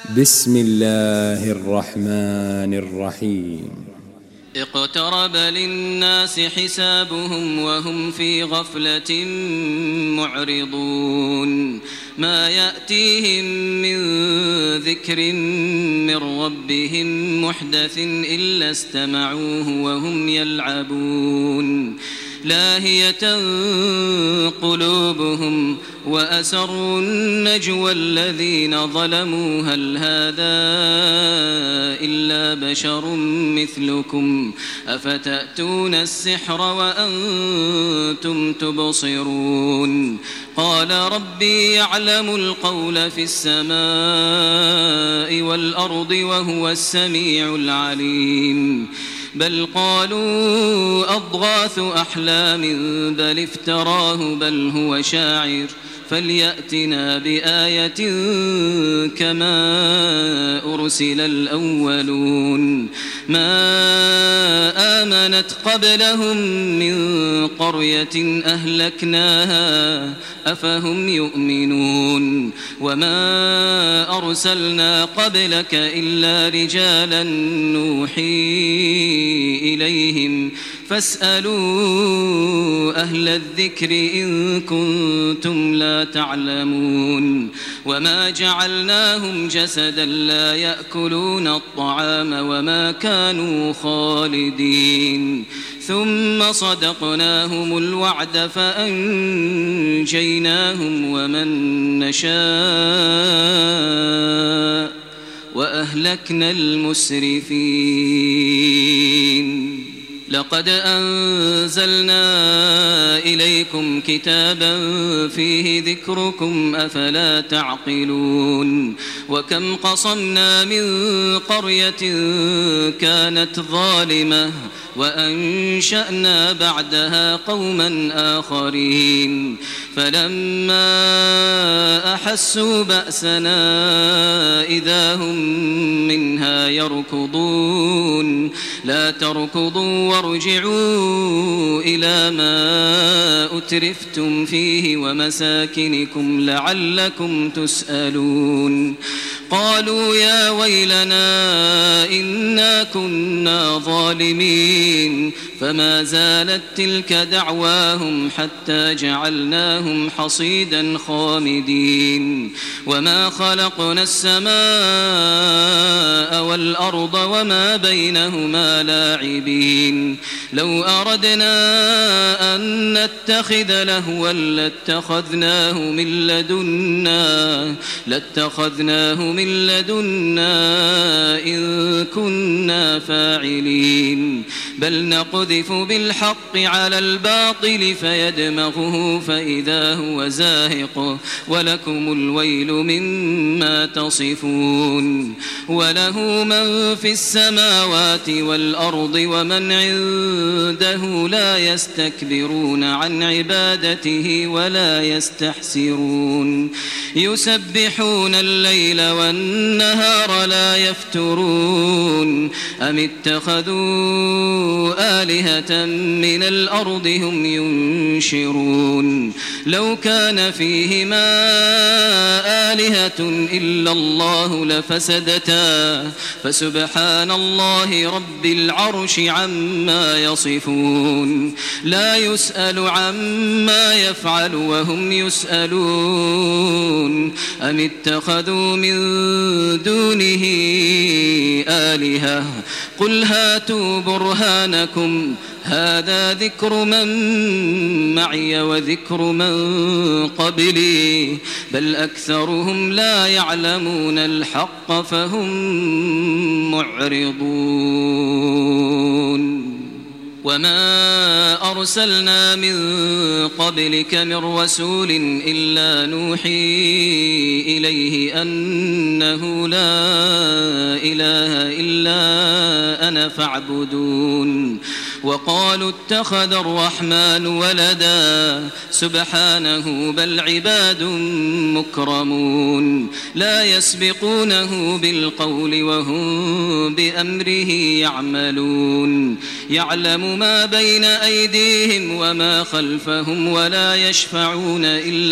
بسم الله الرحمن الرحيم اقترب للناس حسابهم وهم في غفلة معرضون ما يأتيهم من ذكر من ربهم محدث إلا استمعوه وهم يلعبون لاهية قلوبهم وأسروا النجوى الذين ظلموا هل هذا إلا بشر مثلكم أفتأتون السحر وأنتم تبصرون قال ربي يعلم القول في السماء والأرض وهو السميع العليم بل قالوا أضغاث أحلام بل افتراه بل هو شاعر فليأتنا بآية كما أرسل الأولون ما آمنت قبلهم من قرية أهلكناها أفهم يؤمنون وما أرسلنا قبلك إلا رجالا نوحي إليهم فاسألوا أهل الذكر إن كنتم لا تعلمون وما جعلناهم جسدا لا يأكلون الطعام وما كانوا خالدين ثم صدقناهم الوعد فأنجيناهم ومن نشاء وأهلكنا المسرفين لقد أنزلنا إليكم كتابا فيه ذكركم أفلا تعقلون وكم قصمنا من قرية كانت ظالمة وأنشأنا بعدها قوما آخرين فلما أحسوا بأسنا إذا هم منها يركضون لا تركضوا وارجعوا إلى ما أترفتم فيه ومساكنكم لعلكم تسألون قالوا يا ويلنا إنا كنا ظالمين فما زالت تلك دعواهم حتى جعلناهم حصيدا خامدين وما خلقنا السماء والأرض وما بينهما لاعبين لو أردنا أن نتخذ لهوا لاتخذناه من لدنا إن كنا فاعلين بل نقذف بالحق على الباطل فيدمغه فإذا هو زاهق ولكم الويل مما تصفون وله من في السماوات والأرض ومن عنده لا يستكبرون عن عبادته ولا يستحسرون يسبحون الليل والنهار لا يفترون أم اتخذوا آلهة من الأرض هم ينشرون لو كان فيهما آلهة إلا الله لفسدتا فسبحان الله رب العرش عما يصفون لا يسأل عما يفعل وهم يسألون أم اتخذوا من دونه آلهة قل هاتوا برهانكم هذا ذكر من معي وذكر من قبلي بل أكثرهم لا يعلمون الحق فهم معرضون وما أرسلنا من قبلك من رسول إلا نوحي إليه أنه لا إله إلا أنا فاعبدون وقالوا اتخذ الرحمن ولدا سبحانه بل عباد مكرمون لا يسبقونه بالقول وهم بأمره يعملون يعلم ما بين أيديهم وما خلفهم ولا يشفعون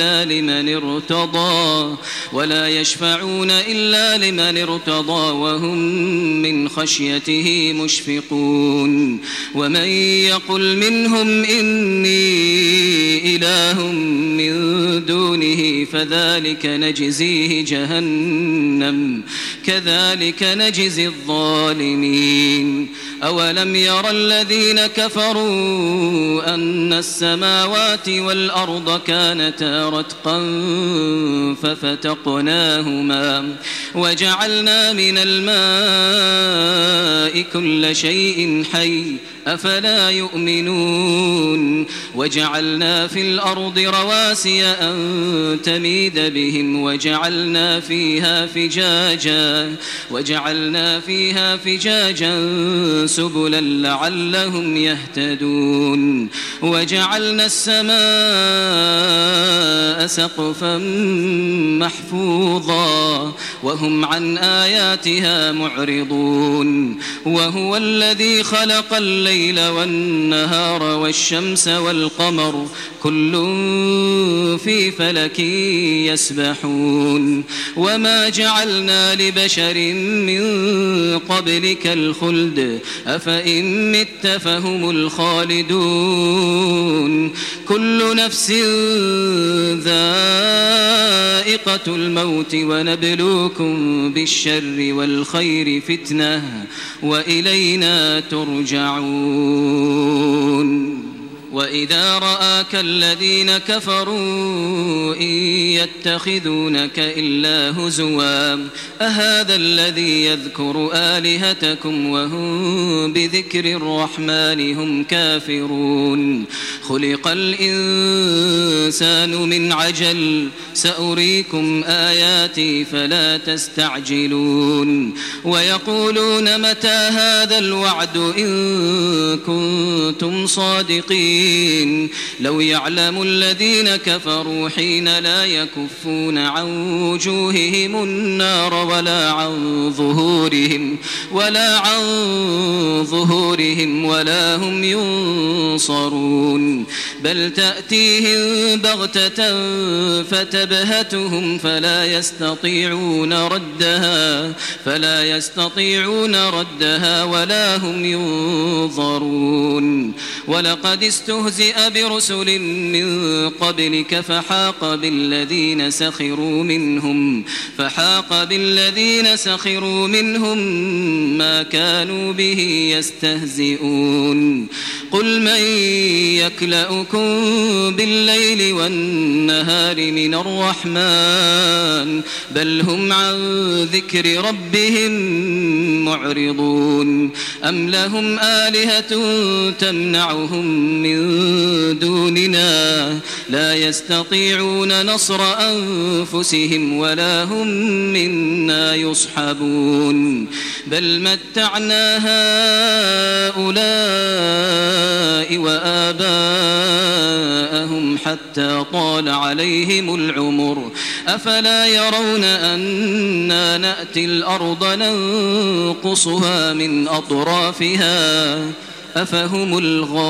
إلا لمن ارتضى وهم من خشيته مشفقون ومن يقل منهم إني إله من دونه فذلك نجزيه جهنم كذلك نجزي الظالمين أولم ير الذين كفروا أن السماوات والأرض كانتا رتقا ففتقناهما وجعلنا من الماء كل شيء حي أفلا يؤمنون وجعلنا في الأرض رواسي أن تميد بهم وجعلنا فيها فجاجا سبلا لعلهم يهتدون وجعلنا السماء سقفا محفوظا وهم عن آياتها معرضون وهو الذي خلق الليل والنهار والشمس والقمر كل في فلك يسبحون وما جعلنا لبشر من قبلك الخلد أفإن مت فهم الخالدون كل نفس ذائقة الموت ونبلوكم بالشر والخير فتنة وإلينا ترجعون وإذا رآك الذين كفروا إن يتخذونك إلا هزوا أهذا الذي يذكر آلهتكم وهم بذكر الرحمن هم كافرون خلق الإنسان من عجل سأريكم آياتي فلا تستعجلون ويقولون متى هذا الوعد إن كنتم صادقين لو يعلم الذين كفروا حين لا يكفون عن وجوههم النار ولا عن ظهورهم ولا هم ينصرون بل تأتيهم بغتة فتبهتهم فلا يستطيعون ردها ولا هم ينظرون ولقد استهزئ برسل من قبلك فحاق بالذين سخروا منهم ما كانوا به يستهزئون قل من يكلؤكم بالليل والنهار من الرحمن بل هم عن ذكر ربهم معرضون أم لهم آلهة تمنعهم من دوننا لا يستطيعون نصر أنفسهم ولا هم منا يصحبون بل متعنا هؤلاء وآباءهم حتى طال عليهم العمر أفلا يرون أنا نأتي الأرض ننقصها من أطرافها أفهم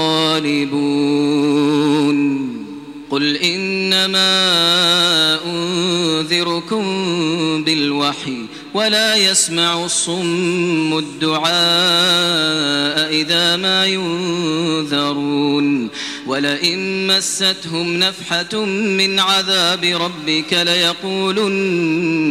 الغالبون قل إنما أنذركم بالوحي ولا يسمع الصم الدعاء إذا ما ينذرون ولئن مستهم نفحة من عذاب ربك ليقولن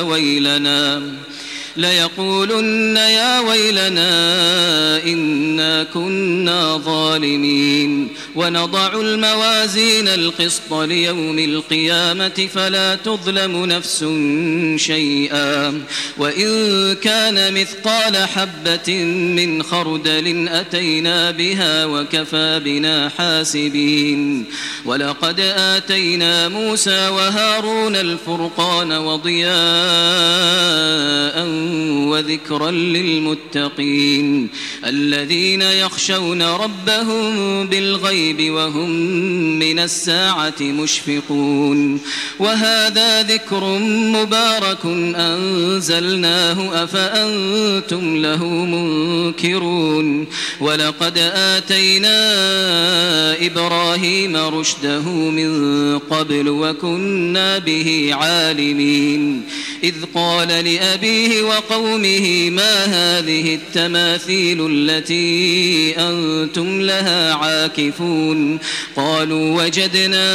يا ويلنا إنا كنا ظالمين ونضع الموازين القسط ليوم القيامة فلا تظلم نفس شيئا وإن كان مثقال حبة من خردل أتينا بها وكفى بنا حاسبين ولقد آتينا موسى وهارون الفرقان وضياء وذكرا للمتقين الذين يخشون ربهم بالغيب وهم من الساعة مشفقون وهذا ذكر مبارك أنزلناه أفأنتم له منكرون ولقد آتينا إبراهيم رشده من قبل وكنا به عالمين إذ قال لأبيه وقومه ما هذه التماثيل التي أنتم لها عاكفون قالوا وجدنا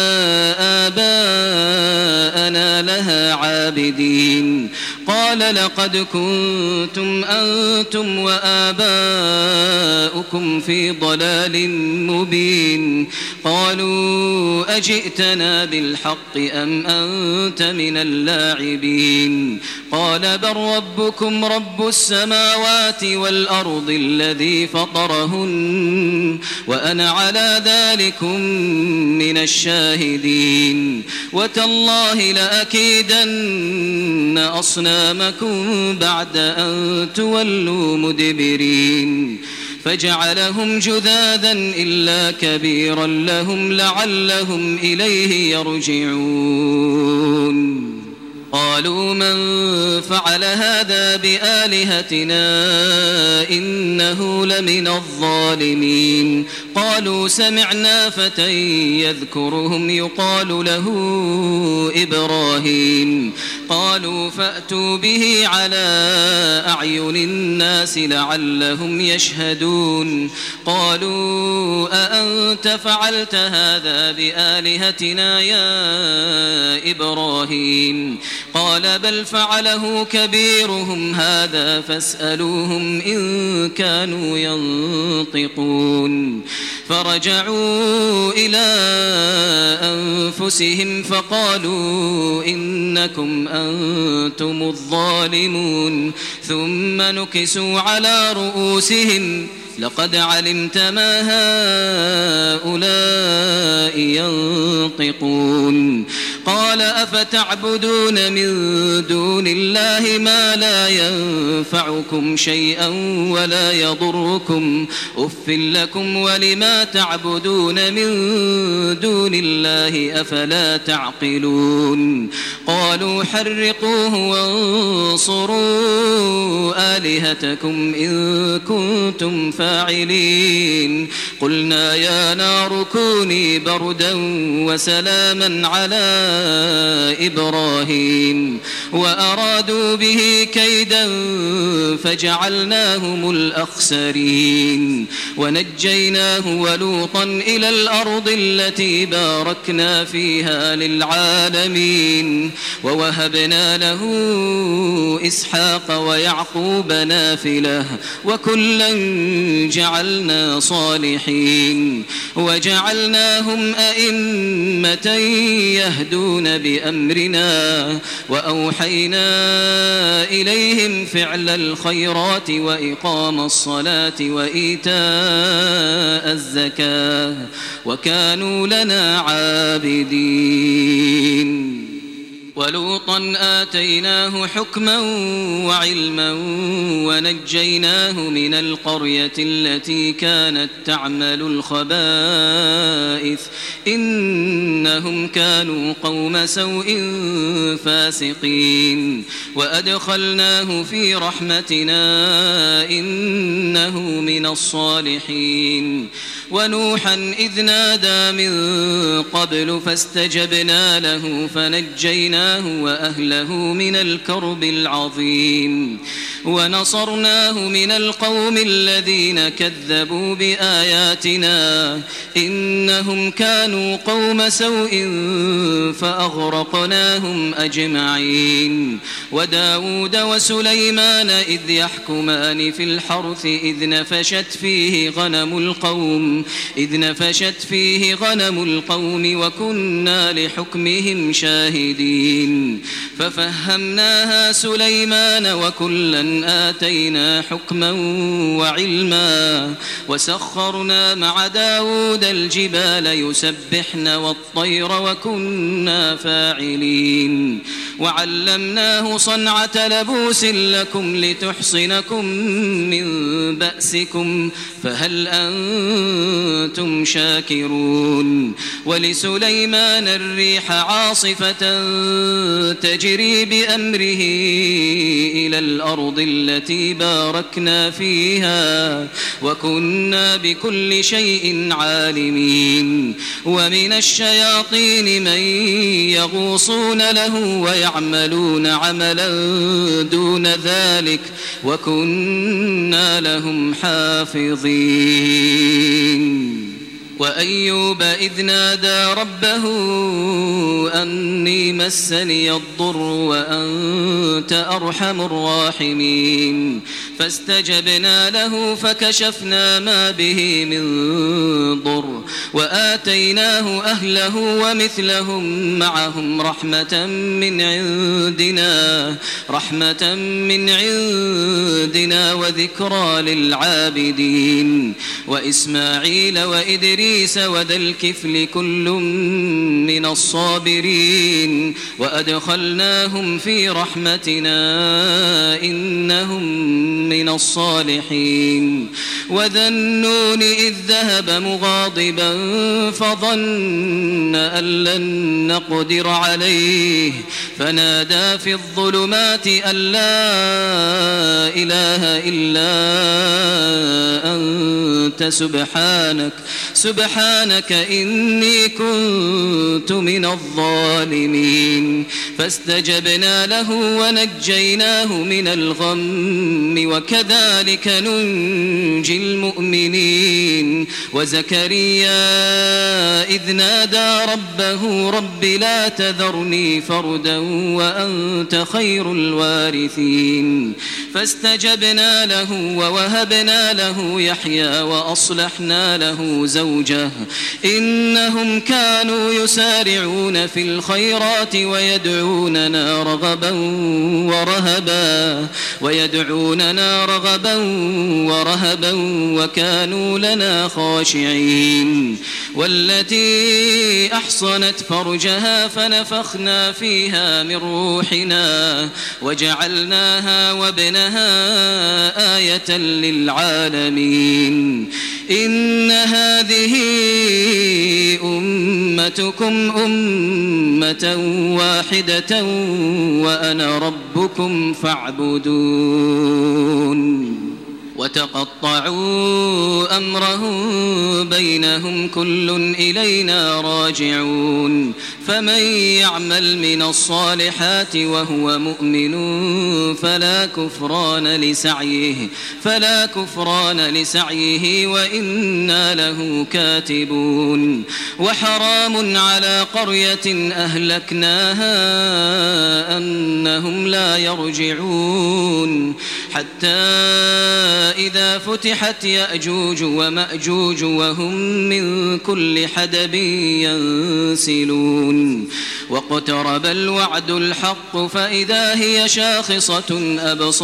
آباءنا لها عابدين قال لقد كنتم أنتم وآباؤكم في ضلال مبين قالوا أجئتنا بالحق أم أنت من اللاعبين قال بل ربكم رب السماوات والأرض الذي فطرهن وأنا على ذلكم من الشاهدين وتالله لأكيدن أصنامكم بعد أن تولوا مدبرين فجعلهم جذاذا إلا كبيرا لهم لعلهم إليه يرجعون قالوا من فعل هذا بآلهتنا إنه لمن الظالمين قالوا سمعنا فتى يذكرهم يقال له إبراهيم قالوا فأتوا به على أعين الناس لعلهم يشهدون قالوا أأنت فعلت هذا بآلهتنا يا إبراهيم قال بل فعله كبيرهم هذا فاسألوهم إن كانوا ينطقون فرجعوا إلى أنفسهم فقالوا إنكم أنتم الظالمون ثم نكسوا على رؤوسهم لقد علمت ما هؤلاء ينطقون قال أفتعبدون من دون الله ما لا ينفعكم شيئا ولا يضركم أف لكم ولما تعبدون من دون الله أفلا تعقلون قالوا حرقوه وانصروا آلهتكم إن كنتم فاعلين قلنا يا نار كوني بردا وسلاما على إبراهيم وأرادوا به كيدا فجعلناهم الأخسرين ونجيناه ولوطا إلى الأرض التي باركنا فيها للعالمين ووهبنا له إسحاق ويعقوب نافلة وكلا جعلنا صالحين وجعلناهم أئمة يهدون بأمرنا وأوحينا إليهم فعل الخيرات وإقام الصلاة وإيتاء الزكاة وكانوا لنا عابدين ولوطا آتيناه حكما وعلما ونجيناه من القرية التي كانت تعمل الخبائث إنهم كانوا قوم سوء فاسقين وأدخلناه في رحمتنا إنه من الصالحين ونوحا إذ نادى من قبل فاستجبنا له فنجيناه وأهله من الكرب العظيم ونصرناه من القوم الذين كذبوا بآياتنا إنهم كانوا قوم سوء فأغرقناهم أجمعين وداود وسليمان إذ يحكمان في الحرث إذ نفشت فيه غنم القوم وكنا لحكمهم شاهدين ففهمناها سليمان وكلا آتينا حكما وعلما وسخرنا مع داود الجبال يسبحن والطير وكنا فاعلين وعلمناه صنعة لبوس لكم لتحصنكم من بأسكم فهل أنتم شاكرون ولسليمان الريح عاصفة تجري بأمره إلى الأرض التي باركنا فيها وكنا بكل شيء عالمين ومن الشياطين من يغوصون له ويعملون عملا دون ذلك وكنا لهم حافظين وأيوب إذ نادى ربه أني مسني الضر وأنت أرحم الراحمين فاستجبنا له فكشفنا ما به من ضر وآتيناه أهله ومثلهم معهم رحمة من عندنا وذكرى للعابدين وإسماعيل وإدريس وذا الكفل كل من الصابرين وأدخلناهم في رحمتنا إنهم من الصالحين وذا النون إذ ذهب مغاضبا فظن أن لن نقدر عليه فنادى في الظلمات أن لا إله إلا أنت سبحانك إني كنت من الظالمين فاستجبنا له ونجيناه من الغم وكذلك ننجي المؤمنين وزكريا إذ نادى ربه رب لا تذرني فردا وأنت خير الوارثين فاستجبنا له ووهبنا له يحيى وأصلحنا له زوجه إنهم كانوا يسارعون في الخيرات ويدعوننا رغبا ورهبا وكانوا لنا خاشعين والتي أحصنت فرجها فنفخنا فيها من روحنا وجعلناها وابنها آية للعالمين إن هذه أمتكم أمة واحدة وأنا ربكم فاعبدون وتقطعوا أمرهم بينهم كل إلينا راجعون فمن يعمل من الصالحات وهو مؤمن فلا كفران لسعيه وإنا له كاتبون وحرام على قرية أهلكناها أنهم لا يرجعون حتى إذا فتحت يأجوج ومأجوج وهم من كل حدب ينسلون واقترب الوعد الحق فإذا هي شاخصة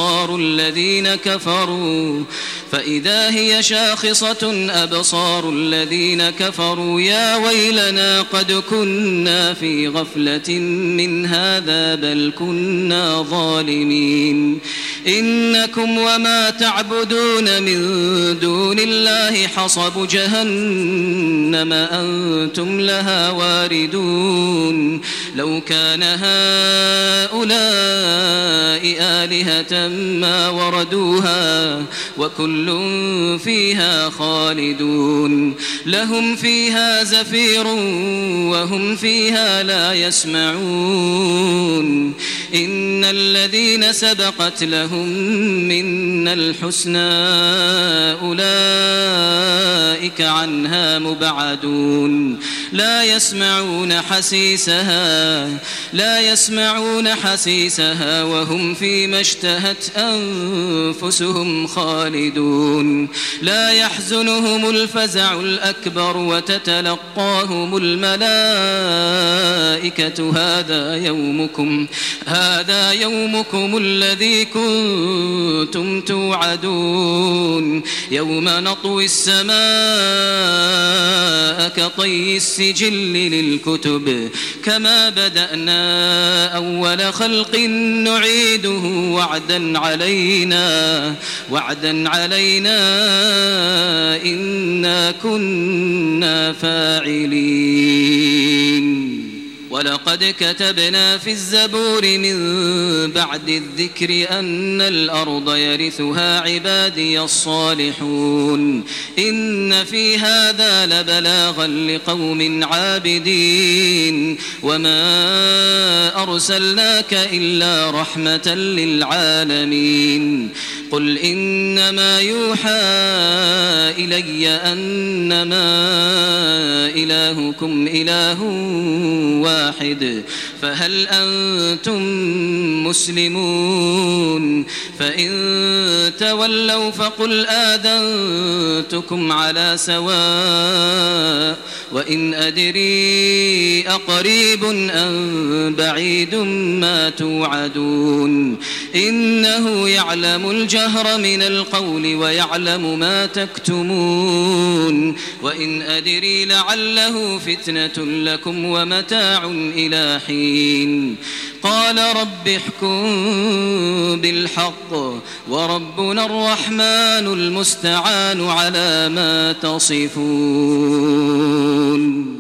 أبصار الذين كفروا يا ويلنا قد كنا في غفلة من هذا بل كنا ظالمين إنكم وما تعبدون من دون الله حصب جهنم أنتم لها واردون لو كان هؤلاء آلهة ما وردوها وكل فيها خالدون لهم فيها زفير وهم فيها لا يسمعون إن الذين سبقت لهم منا الحسنى أولئك عنها مبعدون لا يسمعون حسيسها لا يسمعون حسيسها وهم فيما اشتهت أنفسهم خالدون لا يحزنهم الفزع الأكبر وتتلقاهم الملائكة هذا يومكم الذي كنتم توعدون يوم نطوي السماء كطي السجل للكتب كما بدأنا أول خلق نعيده وعدا علينا إنا كنا فاعلين ولقد كتبنا في الزبور من بعد الذكر أن الأرض يرثها عبادي الصالحون إن في هذا لبلاغا لقوم عابدين وما أرسلناك إلا رحمة للعالمين قل إنما يوحى إلي أنما إلهكم إله واحد فهل أنتم مسلمون فإن تولوا فقل آذنتكم على سواء وإن أدري أقريب أم بعيد ما توعدون إنه يعلم الجهر من القول ويعلم ما تكتمون وإن أدري لعله فتنة لكم ومتاع إلى حين قال رب احكم بالحق وربنا الرحمن المستعان على ما تصفون.